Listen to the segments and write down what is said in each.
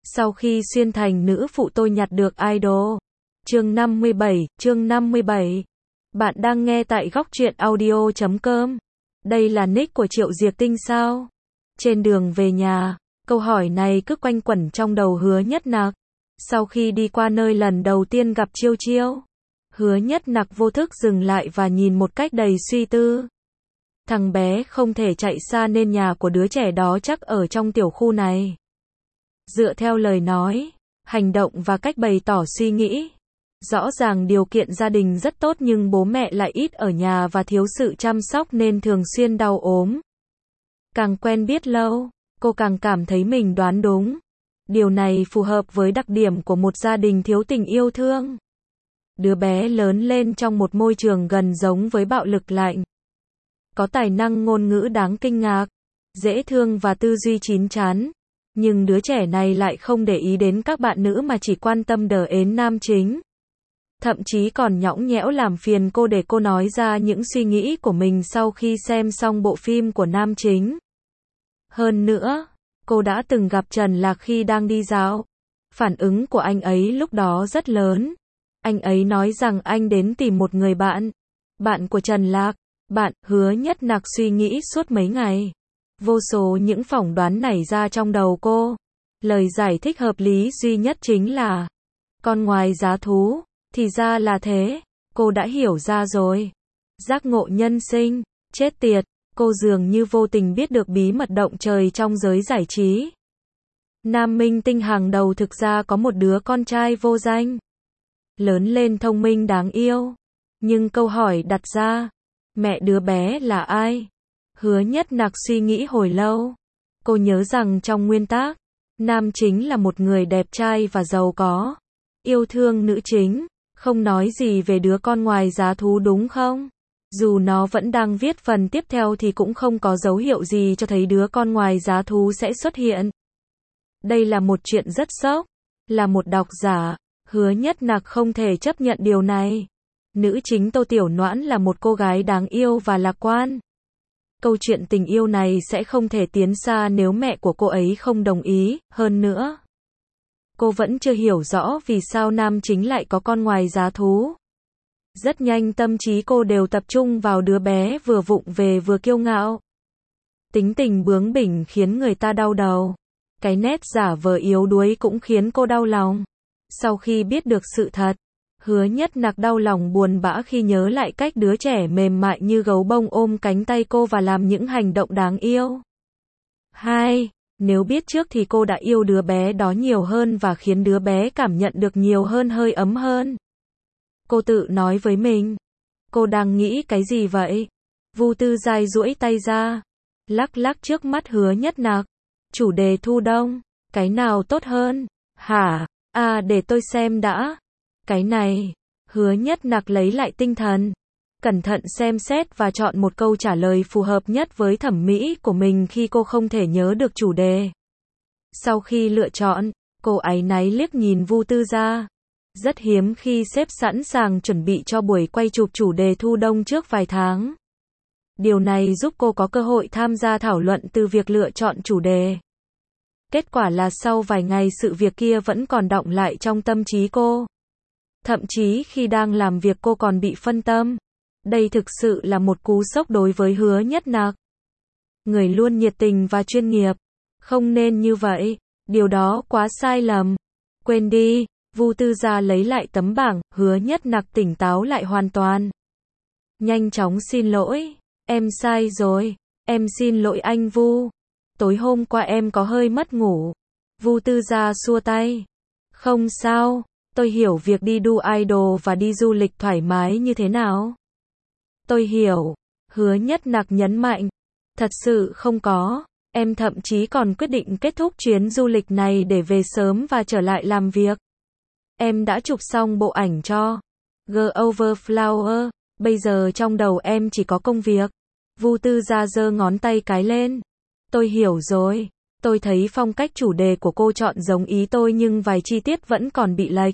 Sau khi xuyên thành nữ phụ tôi nhặt được idol. Chương 57. Bạn đang nghe tại góc truyện audio.com. Đây là nick của Triệu Diệc Tinh sao? Trên đường về nhà, câu hỏi này cứ quanh quẩn trong đầu Hứa Nhất Nặc. Sau khi đi qua nơi lần đầu tiên gặp Chiêu Chiêu, Hứa Nhất Nặc vô thức dừng lại và nhìn một cách đầy suy tư. Thằng bé không thể chạy xa nên nhà của đứa trẻ đó chắc ở trong tiểu khu này. Dựa theo lời nói, hành động và cách bày tỏ suy nghĩ, rõ ràng điều kiện gia đình rất tốt nhưng bố mẹ lại ít ở nhà và thiếu sự chăm sóc nên thường xuyên đau ốm. Càng quen biết lâu, cô càng cảm thấy mình đoán đúng. Điều này phù hợp với đặc điểm của một gia đình thiếu tình yêu thương. Đứa bé lớn lên trong một môi trường gần giống với bạo lực lạnh. Có tài năng ngôn ngữ đáng kinh ngạc, dễ thương và tư duy chín chắn. Nhưng đứa trẻ này lại không để ý đến các bạn nữ mà chỉ quan tâm đờ ến nam chính. Thậm chí còn nhõng nhẽo làm phiền cô để cô nói ra những suy nghĩ của mình sau khi xem xong bộ phim của nam chính. Hơn nữa, cô đã từng gặp Trần Lạc khi đang đi dạo. Phản ứng của anh ấy lúc đó rất lớn. Anh ấy nói rằng anh đến tìm một người bạn. Bạn của Trần Lạc. Bạn, Hứa Nhất Nặc suy nghĩ suốt mấy ngày. Vô số những phỏng đoán nảy ra trong đầu cô. Lời giải thích hợp lý duy nhất chính là con ngoài giá thú. Thì ra là thế. Cô đã hiểu ra rồi. Giác ngộ nhân sinh. Chết tiệt. Cô dường như vô tình biết được bí mật động trời trong giới giải trí. Nam minh tinh hàng đầu thực ra có một đứa con trai vô danh. Lớn lên thông minh đáng yêu. Nhưng câu hỏi đặt ra, mẹ đứa bé là ai? Hứa Nhất Nặc suy nghĩ hồi lâu. Cô nhớ rằng trong nguyên tác, nam chính là một người đẹp trai và giàu có. Yêu thương nữ chính, không nói gì về đứa con ngoài giá thú đúng không? Dù nó vẫn đang viết phần tiếp theo thì cũng không có dấu hiệu gì cho thấy đứa con ngoài giá thú sẽ xuất hiện. Đây là một chuyện rất sốc. Là một độc giả, Hứa Nhất Nặc không thể chấp nhận điều này. Nữ chính Tô Tiểu Noãn là một cô gái đáng yêu và lạc quan. Câu chuyện tình yêu này sẽ không thể tiến xa nếu mẹ của cô ấy không đồng ý. Hơn nữa, cô vẫn chưa hiểu rõ vì sao nam chính lại có con ngoài giá thú. Rất nhanh tâm trí cô đều tập trung vào đứa bé vừa vụng về vừa kiêu ngạo. Tính tình bướng bỉnh khiến người ta đau đầu. Cái nét giả vờ yếu đuối cũng khiến cô đau lòng. Sau khi biết được sự thật, Hứa Nhất Nặc đau lòng buồn bã khi nhớ lại cách đứa trẻ mềm mại như gấu bông ôm cánh tay cô và làm những hành động đáng yêu. 2. Nếu biết trước thì cô đã yêu đứa bé đó nhiều hơn và khiến đứa bé cảm nhận được nhiều hơn, hơi ấm hơn. Cô tự nói với mình. Cô đang nghĩ cái gì vậy? Vu Tư Giai duỗi tay ra, lắc lắc trước mắt Hứa Nhất Nặc. Chủ đề thu đông, cái nào tốt hơn? Hả? À, để tôi xem đã. Cái này. Hứa Nhất Nặc lấy lại tinh thần, cẩn thận xem xét và chọn một câu trả lời phù hợp nhất với thẩm mỹ của mình khi cô không thể nhớ được chủ đề. Sau khi lựa chọn, cô áy náy liếc nhìn Vu Tư Gia. Rất hiếm khi sếp sẵn sàng chuẩn bị cho buổi quay chụp chủ đề thu đông trước vài tháng. Điều này giúp cô có cơ hội tham gia thảo luận từ việc lựa chọn chủ đề. Kết quả là sau vài ngày sự việc kia vẫn còn đọng lại trong tâm trí cô. Thậm chí khi đang làm việc cô còn bị phân tâm. Đây thực sự là một cú sốc đối với Hứa Nhất Nặc. Người luôn nhiệt tình và chuyên nghiệp. Không nên như vậy. Điều đó quá sai lầm. Quên đi. Vu Tư Gia lấy lại tấm bảng. Hứa Nhất Nặc tỉnh táo lại hoàn toàn. Nhanh chóng xin lỗi. Em sai rồi. Em xin lỗi anh Vu. Tối hôm qua em có hơi mất ngủ. Vu Tư Gia xua tay. Không sao. Tôi hiểu việc đi đu idol và đi du lịch thoải mái như thế nào. Tôi hiểu. Hứa Nhất Nặc nhấn mạnh. Thật sự không có. Em thậm chí còn quyết định kết thúc chuyến du lịch này để về sớm và trở lại làm việc. Em đã chụp xong bộ ảnh cho Go Over Flower. Bây giờ trong đầu em chỉ có công việc. Vu Tư Gia giơ ngón tay cái lên. Tôi hiểu rồi. Tôi thấy phong cách chủ đề của cô chọn giống ý tôi nhưng vài chi tiết vẫn còn bị lệch.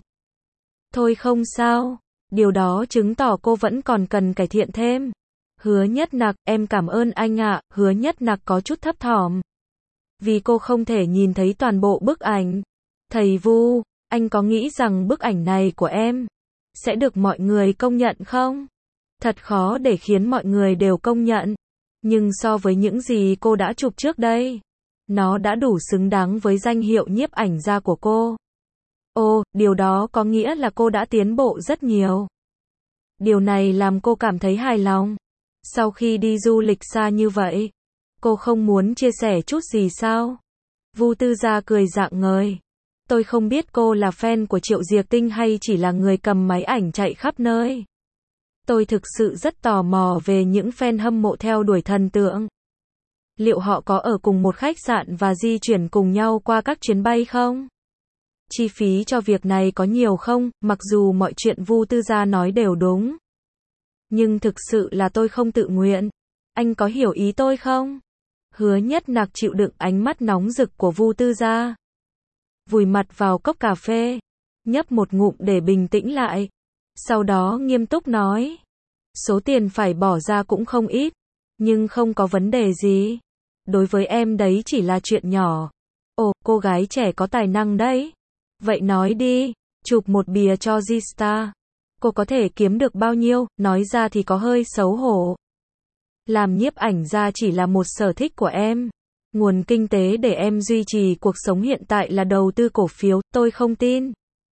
Thôi không sao. Điều đó chứng tỏ cô vẫn còn cần cải thiện thêm. Hứa Nhất Nặc, em cảm ơn anh ạ. Hứa Nhất Nặc có chút thấp thỏm. Vì cô không thể nhìn thấy toàn bộ bức ảnh. Thầy Vu, anh có nghĩ rằng bức ảnh này của em sẽ được mọi người công nhận không? Thật khó để khiến mọi người đều công nhận. Nhưng so với những gì cô đã chụp trước đây, nó đã đủ xứng đáng với danh hiệu nhiếp ảnh gia của cô. Ồ, điều đó có nghĩa là cô đã tiến bộ rất nhiều. Điều này làm cô cảm thấy hài lòng. Sau khi đi du lịch xa như vậy, cô không muốn chia sẻ chút gì sao? Vu Tư Gia cười rạng ngời. Tôi không biết cô là fan của Triệu Diệc Tinh hay chỉ là người cầm máy ảnh chạy khắp nơi. Tôi thực sự rất tò mò về những fan hâm mộ theo đuổi thần tượng. Liệu họ có ở cùng một khách sạn và di chuyển cùng nhau qua các chuyến bay không? Chi phí cho việc này có nhiều không? Mặc dù mọi chuyện Vu Tư Gia nói đều đúng. Nhưng thực sự là tôi không tự nguyện. Anh có hiểu ý tôi không? Hứa Nhất Nặc chịu đựng ánh mắt nóng rực của Vu Tư Gia. Vùi mặt vào cốc cà phê, nhấp một ngụm để bình tĩnh lại. Sau đó nghiêm túc nói. Số tiền phải bỏ ra cũng không ít, nhưng không có vấn đề gì. Đối với em đấy chỉ là chuyện nhỏ. Ồ, cô gái trẻ có tài năng đấy. Vậy nói đi, chụp một bìa cho G-Star. Cô có thể kiếm được bao nhiêu, nói ra thì có hơi xấu hổ. Làm nhiếp ảnh gia chỉ là một sở thích của em. Nguồn kinh tế để em duy trì cuộc sống hiện tại là đầu tư cổ phiếu, tôi không tin.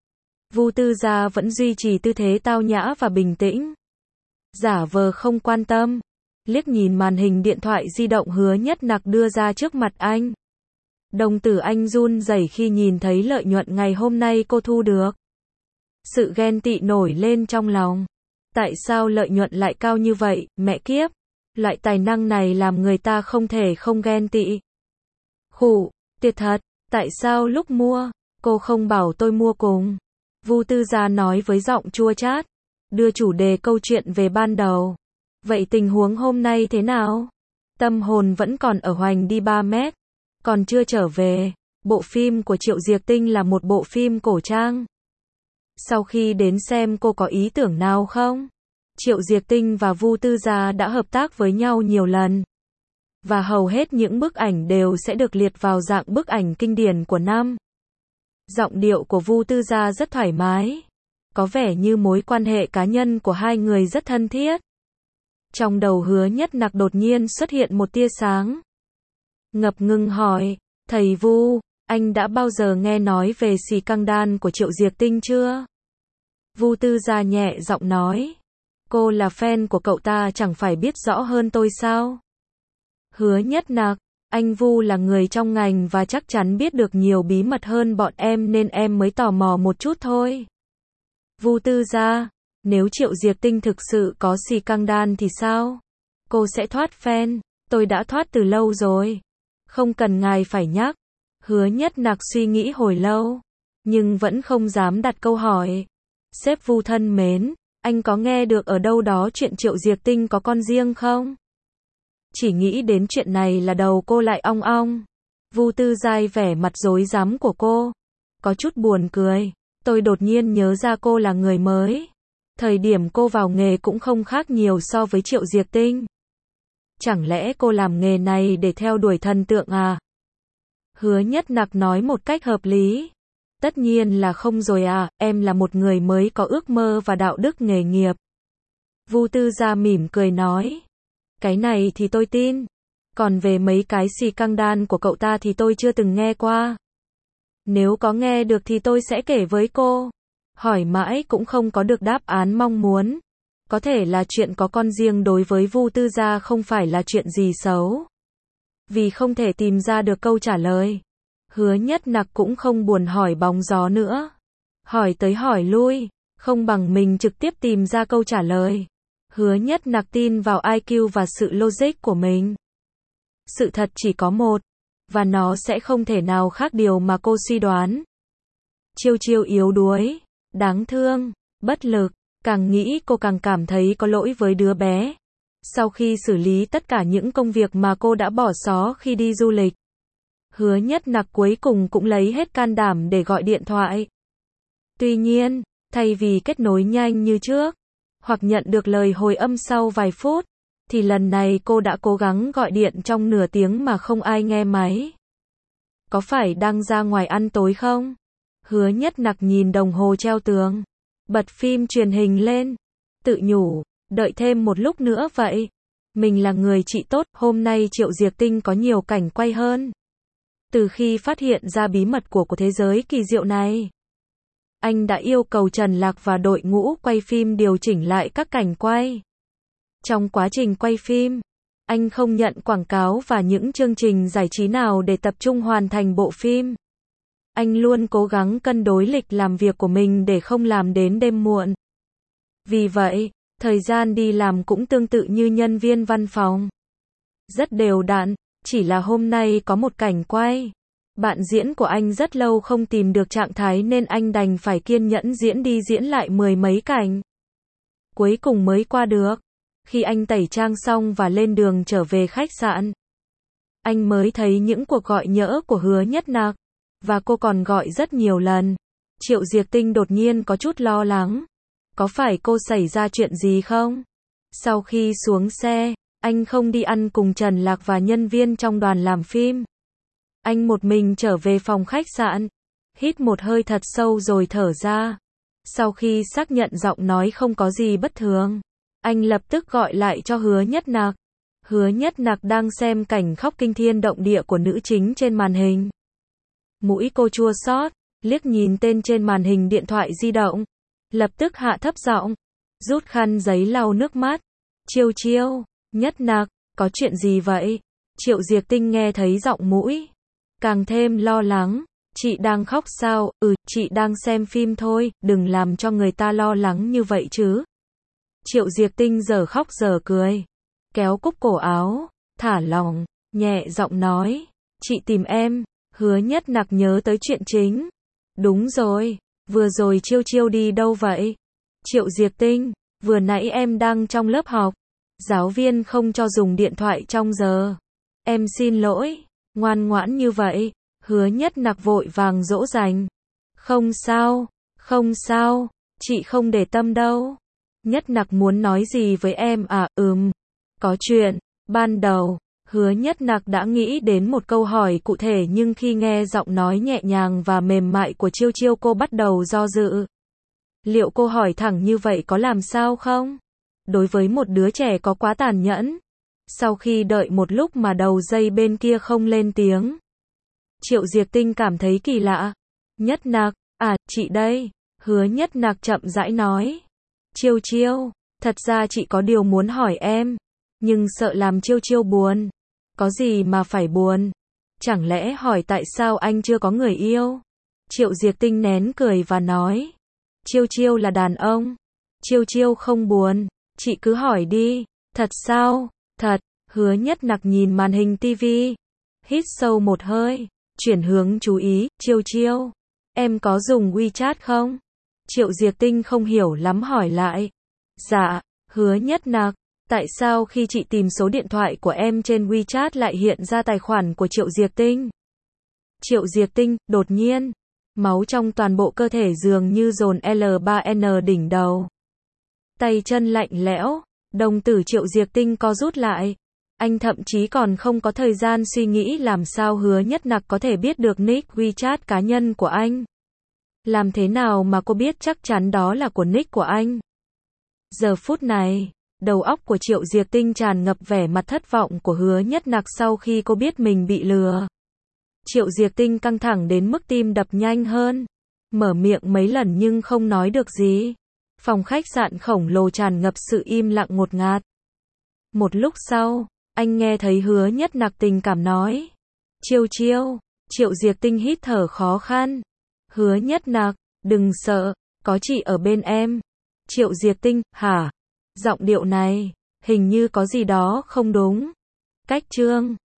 Vu Tư Gia vẫn duy trì tư thế tao nhã và bình tĩnh. Giả vờ không quan tâm. Liếc nhìn màn hình điện thoại di động Hứa Nhất Nặc đưa ra trước mặt anh. Đồng tử anh run rẩy khi nhìn thấy lợi nhuận ngày hôm nay cô thu được. Sự ghen tị nổi lên trong lòng. Tại sao lợi nhuận lại cao như vậy, mẹ kiếp? Loại tài năng này làm người ta không thể không ghen tị. Khụ, tuyệt thật, tại sao lúc mua, cô không bảo tôi mua cùng? Vu Tư Gia nói với giọng chua chát, đưa chủ đề câu chuyện về ban đầu. Vậy tình huống hôm nay thế nào? Tâm hồn vẫn còn ở Hoành đi 3 mét, còn chưa trở về. Bộ phim của Triệu Diệc Tinh là một bộ phim cổ trang. Sau khi đến xem cô có ý tưởng nào không? Triệu Diệc Tinh và Vu Tư Gia đã hợp tác với nhau nhiều lần. Và hầu hết những bức ảnh đều sẽ được liệt vào dạng bức ảnh kinh điển của năm. Giọng điệu của Vu Tư Gia rất thoải mái. Có vẻ như mối quan hệ cá nhân của hai người rất thân thiết. Trong đầu Hứa Nhất Nặc đột nhiên xuất hiện một tia sáng. Ngập ngừng hỏi, thầy Vu, anh đã bao giờ nghe nói về xì căng đan của Triệu Diệc Tinh chưa? Vu Tư Gia nhẹ giọng nói, cô là fan của cậu ta chẳng phải biết rõ hơn tôi sao? Hứa Nhất Nặc, anh Vu là người trong ngành và chắc chắn biết được nhiều bí mật hơn bọn em nên em mới tò mò một chút thôi. Vu Tư Gia, nếu Triệu Diệc Tinh thực sự có xì căng đan thì sao? Cô sẽ thoát fan, tôi đã thoát từ lâu rồi. Không cần ngài phải nhắc. Hứa Nhất Nặc suy nghĩ hồi lâu, nhưng vẫn không dám đặt câu hỏi. Sếp Vu thân mến, anh có nghe được ở đâu đó chuyện Triệu Diệc Tinh có con riêng không? Chỉ nghĩ đến chuyện này là đầu cô lại ong ong. Vu Tư Gia vẻ mặt rối rắm của cô, có chút buồn cười. Tôi đột nhiên nhớ ra cô là người mới. Thời điểm cô vào nghề cũng không khác nhiều so với Triệu Diệc Tinh. Chẳng lẽ cô làm nghề này để theo đuổi thần tượng à? Hứa Nhất Nặc nói một cách hợp lý. Tất nhiên là không rồi à, em là một người mới có ước mơ và đạo đức nghề nghiệp. Vu Tư Gia mỉm cười nói. Cái này thì tôi tin. Còn về mấy cái xì căng đan của cậu ta thì tôi chưa từng nghe qua. Nếu có nghe được thì tôi sẽ kể với cô. Hỏi mãi cũng không có được đáp án mong muốn. Có thể là chuyện có con riêng đối với Vu Tư Gia không phải là chuyện gì xấu. Vì không thể tìm ra được câu trả lời. Hứa Nhất Nặc cũng không buồn hỏi bóng gió nữa. Hỏi tới hỏi lui, không bằng mình trực tiếp tìm ra câu trả lời. Hứa Nhất Nặc tin vào IQ và sự logic của mình. Sự thật chỉ có một, và nó sẽ không thể nào khác điều mà cô suy đoán. Chiêu Chiêu yếu đuối, đáng thương, bất lực, càng nghĩ cô càng cảm thấy có lỗi với đứa bé. Sau khi xử lý tất cả những công việc mà cô đã bỏ xó khi đi du lịch, Hứa Nhất Nặc cuối cùng cũng lấy hết can đảm để gọi điện thoại. Tuy nhiên, thay vì kết nối nhanh như trước, hoặc nhận được lời hồi âm sau vài phút, thì lần này cô đã cố gắng gọi điện trong nửa tiếng mà không ai nghe máy. Có phải đang ra ngoài ăn tối không? Hứa Nhất Nặc nhìn đồng hồ treo tường. Bật phim truyền hình lên. Tự nhủ, đợi thêm một lúc nữa vậy. Mình là người chị tốt, hôm nay Triệu Diệc Tinh có nhiều cảnh quay hơn. Từ khi phát hiện ra bí mật của thế giới kỳ diệu này, anh đã yêu cầu Trần Lạc và đội ngũ quay phim điều chỉnh lại các cảnh quay. Trong quá trình quay phim, anh không nhận quảng cáo và những chương trình giải trí nào để tập trung hoàn thành bộ phim. Anh luôn cố gắng cân đối lịch làm việc của mình để không làm đến đêm muộn. Vì vậy, thời gian đi làm cũng tương tự như nhân viên văn phòng. Rất đều đặn, chỉ là hôm nay có một cảnh quay. Bạn diễn của anh rất lâu không tìm được trạng thái nên anh đành phải kiên nhẫn diễn đi diễn lại mười mấy cảnh. Cuối cùng mới qua được. Khi anh tẩy trang xong và lên đường trở về khách sạn, anh mới thấy những cuộc gọi nhỡ của Hứa Nhất Nặc. Và cô còn gọi rất nhiều lần. Triệu Diệc Tinh đột nhiên có chút lo lắng. Có phải cô xảy ra chuyện gì không? Sau khi xuống xe, anh không đi ăn cùng Trần Lạc và nhân viên trong đoàn làm phim. Anh một mình trở về phòng khách sạn. Hít một hơi thật sâu rồi thở ra. Sau khi xác nhận giọng nói không có gì bất thường, anh lập tức gọi lại cho Hứa Nhất Nặc. Hứa Nhất Nặc đang xem cảnh khóc kinh thiên động địa của nữ chính trên màn hình. Mũi cô chua xót, liếc nhìn tên trên màn hình điện thoại di động. Lập tức hạ thấp giọng, rút khăn giấy lau nước mắt. Chiêu chiêu, Nhất Nặc, có chuyện gì vậy? Triệu Diệc Tinh nghe thấy giọng mũi, càng thêm lo lắng. Chị đang khóc sao? Chị đang xem phim thôi, đừng làm cho người ta lo lắng như vậy chứ. Triệu Diệc Tinh giờ khóc giờ cười, kéo cúc cổ áo, thả lỏng, nhẹ giọng nói, chị tìm em. Hứa Nhất Nặc nhớ tới chuyện chính. Đúng rồi, vừa rồi Chiêu Chiêu đi đâu vậy? Triệu Diệc Tinh, vừa nãy em đang trong lớp học. Giáo viên không cho dùng điện thoại trong giờ. Em xin lỗi, ngoan ngoãn như vậy. Hứa Nhất Nặc vội vàng dỗ dành. Không sao, không sao, chị không để tâm đâu. Nhất Nặc muốn nói gì với em à? Có chuyện. Ban đầu, Hứa Nhất Nặc đã nghĩ đến một câu hỏi cụ thể nhưng khi nghe giọng nói nhẹ nhàng và mềm mại của Chiêu Chiêu cô bắt đầu do dự. Liệu cô hỏi thẳng như vậy có làm sao không? Đối với một đứa trẻ có quá tàn nhẫn. Sau khi đợi một lúc mà đầu dây bên kia không lên tiếng, Triệu Diệc Tinh cảm thấy kỳ lạ. Nhất Nặc, chị đây. Hứa Nhất Nặc chậm rãi nói. Chiêu Chiêu, thật ra chị có điều muốn hỏi em, nhưng sợ làm Chiêu Chiêu buồn. Có gì mà phải buồn? Chẳng lẽ hỏi tại sao anh chưa có người yêu? Triệu Diệc Tinh nén cười và nói. Chiêu Chiêu là đàn ông. Chiêu Chiêu không buồn. Chị cứ hỏi đi. Thật sao? Thật. Hứa Nhất Nặc nhìn màn hình tivi. Hít sâu một hơi. Chuyển hướng chú ý. Chiêu Chiêu, em có dùng WeChat không? Triệu Diệc Tinh không hiểu lắm hỏi lại. Dạ. Hứa Nhất Nặc, tại sao khi chị tìm số điện thoại của em trên WeChat lại hiện ra tài khoản của Triệu Diệc Tinh? Triệu Diệc Tinh, đột nhiên, máu trong toàn bộ cơ thể dường như dồn L3N đỉnh đầu. Tay chân lạnh lẽo, đồng tử Triệu Diệc Tinh co rút lại. Anh thậm chí còn không có thời gian suy nghĩ làm sao Hứa Nhất Nặc có thể biết được nick WeChat cá nhân của anh. Làm thế nào mà cô biết chắc chắn đó là của nick của anh? Giờ phút này, đầu óc của Triệu Diệc Tinh tràn ngập vẻ mặt thất vọng của Hứa Nhất Nặc sau khi cô biết mình bị lừa. Triệu Diệc Tinh căng thẳng đến mức tim đập nhanh hơn. Mở miệng mấy lần nhưng không nói được gì. Phòng khách sạn khổng lồ tràn ngập sự im lặng ngột ngạt. Một lúc sau, anh nghe thấy Hứa Nhất Nặc tình cảm nói. Chiêu Chiêu. Triệu Diệc Tinh hít thở khó khăn. Hứa Nhất Nặc, đừng sợ, có chị ở bên em. Triệu Diệc Tinh, hả? Giọng điệu này, hình như có gì đó không đúng. Cách chương